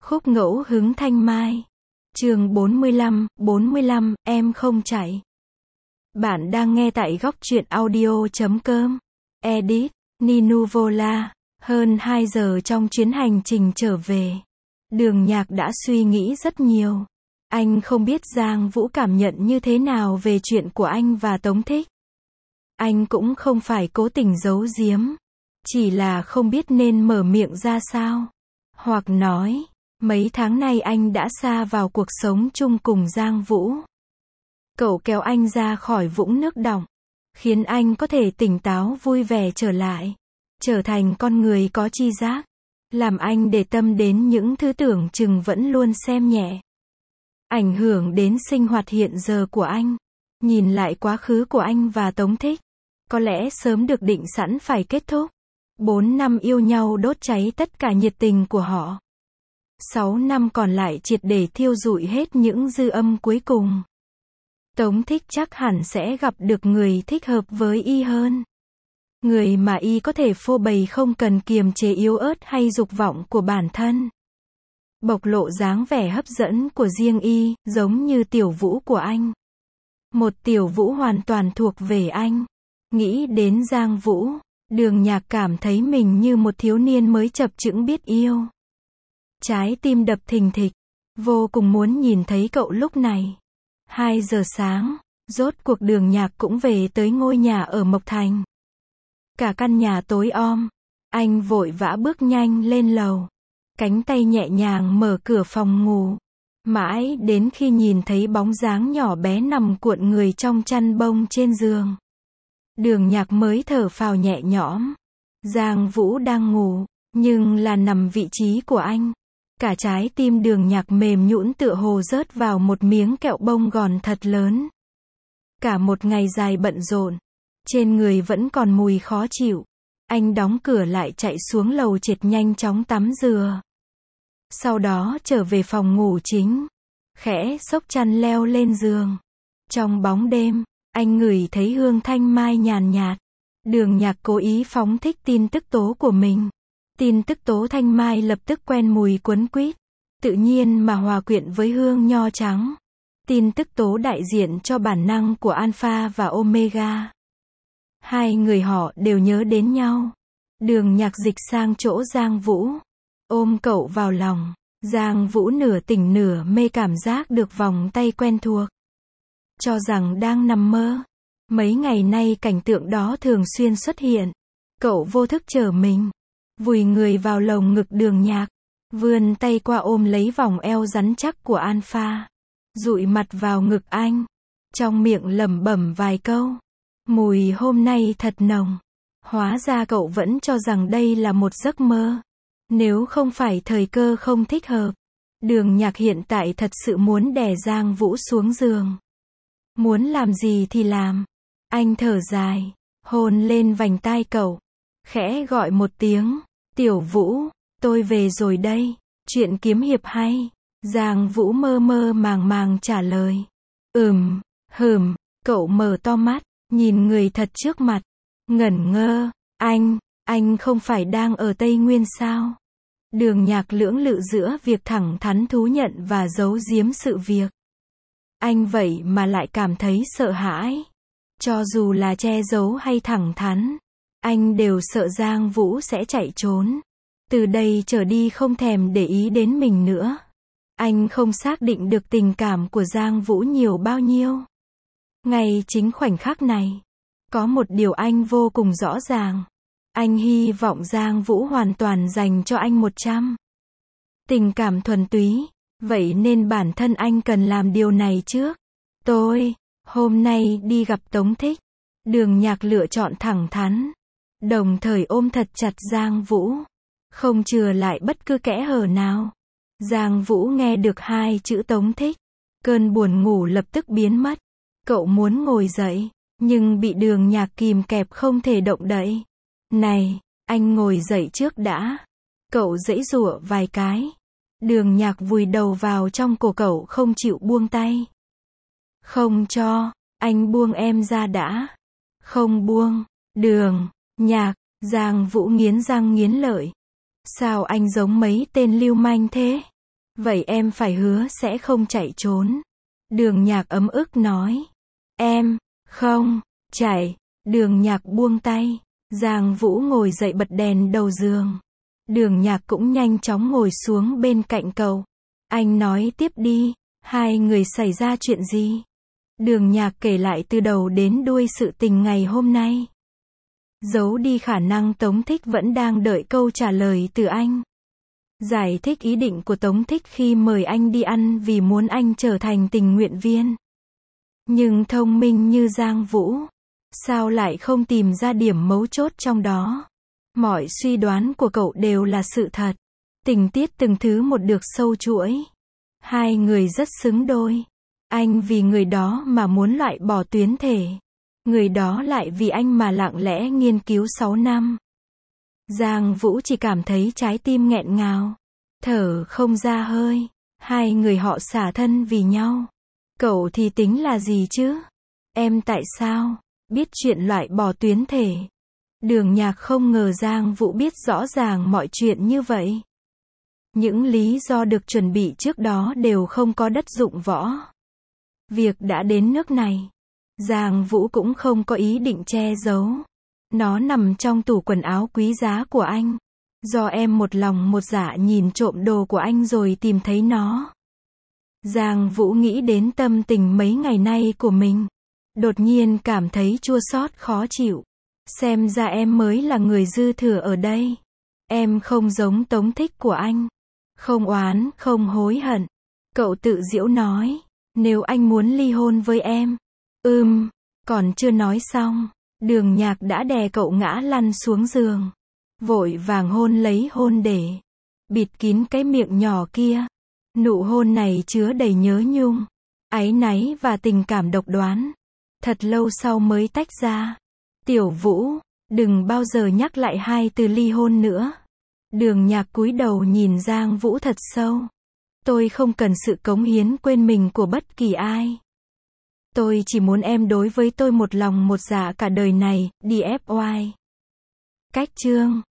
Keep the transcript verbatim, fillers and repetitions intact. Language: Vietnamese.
Khúc ngẫu hứng thanh mai. Chương bốn mươi lăm, bốn mươi lăm, em không chạy. Bạn đang nghe tại góc truyện audio chấm com. Edit, Ninu Vola. Hơn hai giờ trong chuyến hành trình trở về. Đường Nhạc đã suy nghĩ rất nhiều. Anh không biết Giang Vũ cảm nhận như thế nào về chuyện của anh và Tống Thích. Anh cũng không phải cố tình giấu giếm. Chỉ là không biết nên mở miệng ra sao. Hoặc nói, mấy tháng nay anh đã sa vào cuộc sống chung cùng Giang Vũ. Cậu kéo anh ra khỏi vũng nước đọng, khiến anh có thể tỉnh táo vui vẻ trở lại, trở thành con người có tri giác, làm anh để tâm đến những thứ tưởng chừng vẫn luôn xem nhẹ. Ảnh hưởng đến sinh hoạt hiện giờ của anh. Nhìn lại quá khứ của anh và Tống Thích, có lẽ sớm được định sẵn phải kết thúc. Bốn năm yêu nhau đốt cháy tất cả nhiệt tình của họ. Sáu năm còn lại triệt để thiêu rụi hết những dư âm cuối cùng. Tống Thích chắc hẳn sẽ gặp được người thích hợp với y hơn. Người mà y có thể phô bày không cần kiềm chế yếu ớt hay dục vọng của bản thân. Bộc lộ dáng vẻ hấp dẫn của riêng y, giống như Tiểu Vũ của anh. Một Tiểu Vũ hoàn toàn thuộc về anh. Nghĩ đến Giang Vũ, Đường Nhạc cảm thấy mình như một thiếu niên mới chập chững biết yêu. Trái tim đập thình thịch, vô cùng muốn nhìn thấy cậu lúc này. Hai giờ sáng, rốt cuộc Đường Nhạc cũng về tới ngôi nhà ở Mộc Thành. Cả căn nhà tối om, anh vội vã bước nhanh lên lầu. Cánh tay nhẹ nhàng mở cửa phòng ngủ. Mãi đến khi nhìn thấy bóng dáng nhỏ bé nằm cuộn người trong chăn bông trên giường. Đường Nhạc mới thở phào nhẹ nhõm. Giang Vũ đang ngủ, nhưng là nằm vị trí của anh. Cả trái tim Đường Nhạc mềm nhũn tựa hồ rớt vào một miếng kẹo bông gòn thật lớn. Cả một ngày dài bận rộn, trên người vẫn còn mùi khó chịu. Anh đóng cửa lại chạy xuống lầu trệt nhanh chóng tắm rửa. Sau đó trở về phòng ngủ chính. Khẽ xốc chăn leo lên giường. Trong bóng đêm, anh ngửi thấy hương thanh mai nhàn nhạt. Đường Nhạc cố ý phóng thích tin tức tố của mình. Tin tức tố thanh mai lập tức quen mùi quấn quýt, tự nhiên mà hòa quyện với hương nho trắng. Tin tức tố đại diện cho bản năng của Alpha và Omega. Hai người họ đều nhớ đến nhau. Đường Nhạc dịch sang chỗ Giang Vũ, ôm cậu vào lòng. Giang Vũ nửa tỉnh nửa mê cảm giác được vòng tay quen thuộc. Cho rằng đang nằm mơ. Mấy ngày nay cảnh tượng đó thường xuyên xuất hiện. Cậu vô thức trở mình, vùi người vào lồng ngực Đường Nhạc, vươn tay qua ôm lấy vòng eo rắn chắc của Alpha, dụi mặt vào ngực anh, trong miệng lẩm bẩm vài câu. Mùi hôm nay thật nồng. Hóa ra cậu vẫn cho rằng đây là một giấc mơ. Nếu không phải thời cơ không thích hợp, Đường Nhạc hiện tại thật sự muốn đè Giang Vũ xuống giường. Muốn làm gì thì làm. Anh thở dài, hôn lên vành tai cậu, khẽ gọi một tiếng, Tiểu Vũ, tôi về rồi đây. Chuyện kiếm hiệp hay. Giang Vũ mơ mơ màng màng trả lời. Ừm, hừm, cậu mở to mắt, nhìn người thật trước mặt, ngẩn ngơ. Anh, anh không phải đang ở Tây Nguyên sao? Đường Nhạc lưỡng lự giữa việc thẳng thắn thú nhận và giấu giếm sự việc. Anh vậy mà lại cảm thấy sợ hãi. Cho dù là che giấu hay thẳng thắn, anh đều sợ Giang Vũ sẽ chạy trốn. Từ đây trở đi không thèm để ý đến mình nữa. Anh không xác định được tình cảm của Giang Vũ nhiều bao nhiêu. Ngay chính khoảnh khắc này, có một điều anh vô cùng rõ ràng. Anh hy vọng Giang Vũ hoàn toàn dành cho anh một trăm. Tình cảm thuần túy. Vậy nên bản thân anh cần làm điều này trước. Tôi, hôm nay đi gặp Tống Thích. Đường Nhạc lựa chọn thẳng thắn, đồng thời ôm thật chặt Giang Vũ, không chừa lại bất cứ kẽ hở nào. Giang Vũ nghe được hai chữ Tống Thích, cơn buồn ngủ lập tức biến mất. Cậu muốn ngồi dậy, nhưng bị Đường Nhạc kìm kẹp không thể động đậy. Này, anh ngồi dậy trước đã. Cậu giãy giụa vài cái. Đường Nhạc vùi đầu vào trong cổ cậu không chịu buông tay. Không cho, anh buông em ra đã. Không buông. Đường Nhạc. Giang Vũ nghiến răng nghiến lợi. Sao anh giống mấy tên lưu manh thế? Vậy em phải hứa sẽ không chạy trốn. Đường Nhạc ấm ức nói. Em, không, chạy. Đường Nhạc buông tay. Giang Vũ ngồi dậy bật đèn đầu giường. Đường Nhạc cũng nhanh chóng ngồi xuống bên cạnh cậu. Anh nói tiếp đi, hai người xảy ra chuyện gì? Đường Nhạc kể lại từ đầu đến đuôi sự tình ngày hôm nay. Giấu đi khả năng Tống Thích vẫn đang đợi câu trả lời từ anh. Giải thích ý định của Tống Thích khi mời anh đi ăn vì muốn anh trở thành tình nguyện viên. Nhưng thông minh như Giang Vũ, sao lại không tìm ra điểm mấu chốt trong đó? Mọi suy đoán của cậu đều là sự thật. Tình tiết từng thứ một được sâu chuỗi. Hai người rất xứng đôi. Anh vì người đó mà muốn loại bỏ tuyến thể. Người đó lại vì anh mà lặng lẽ nghiên cứu sáu năm. Giang Vũ chỉ cảm thấy trái tim nghẹn ngào. Thở không ra hơi. Hai người họ xả thân vì nhau. Cậu thì tính là gì chứ? Em tại sao biết chuyện loại bỏ tuyến thể? Đường Nhạc không ngờ Giang Vũ biết rõ ràng mọi chuyện như vậy. Những lý do được chuẩn bị trước đó đều không có đất dụng võ. Việc đã đến nước này, Giang Vũ cũng không có ý định che giấu. Nó nằm trong tủ quần áo quý giá của anh. Do em một lòng một dạ nhìn trộm đồ của anh rồi tìm thấy nó. Giang Vũ nghĩ đến tâm tình mấy ngày nay của mình. Đột nhiên cảm thấy chua xót khó chịu. Xem ra em mới là người dư thừa ở đây. Em không giống Tống Thích của anh. Không oán, không hối hận. Cậu tự giễu nói. Nếu anh muốn ly hôn với em. Ừm, còn chưa nói xong. Đường Nhạc đã đè cậu ngã lăn xuống giường. Vội vàng hôn lấy hôn để bịt kín cái miệng nhỏ kia. Nụ hôn này chứa đầy nhớ nhung, áy náy và tình cảm độc đoán. Thật lâu sau mới tách ra. Tiểu Vũ, đừng bao giờ nhắc lại hai từ ly hôn nữa. Đường Nhạc cúi đầu nhìn Giang Vũ thật sâu. Tôi không cần sự cống hiến quên mình của bất kỳ ai. Tôi chỉ muốn em đối với tôi một lòng một dạ cả đời này, đi ép oai. Cách chương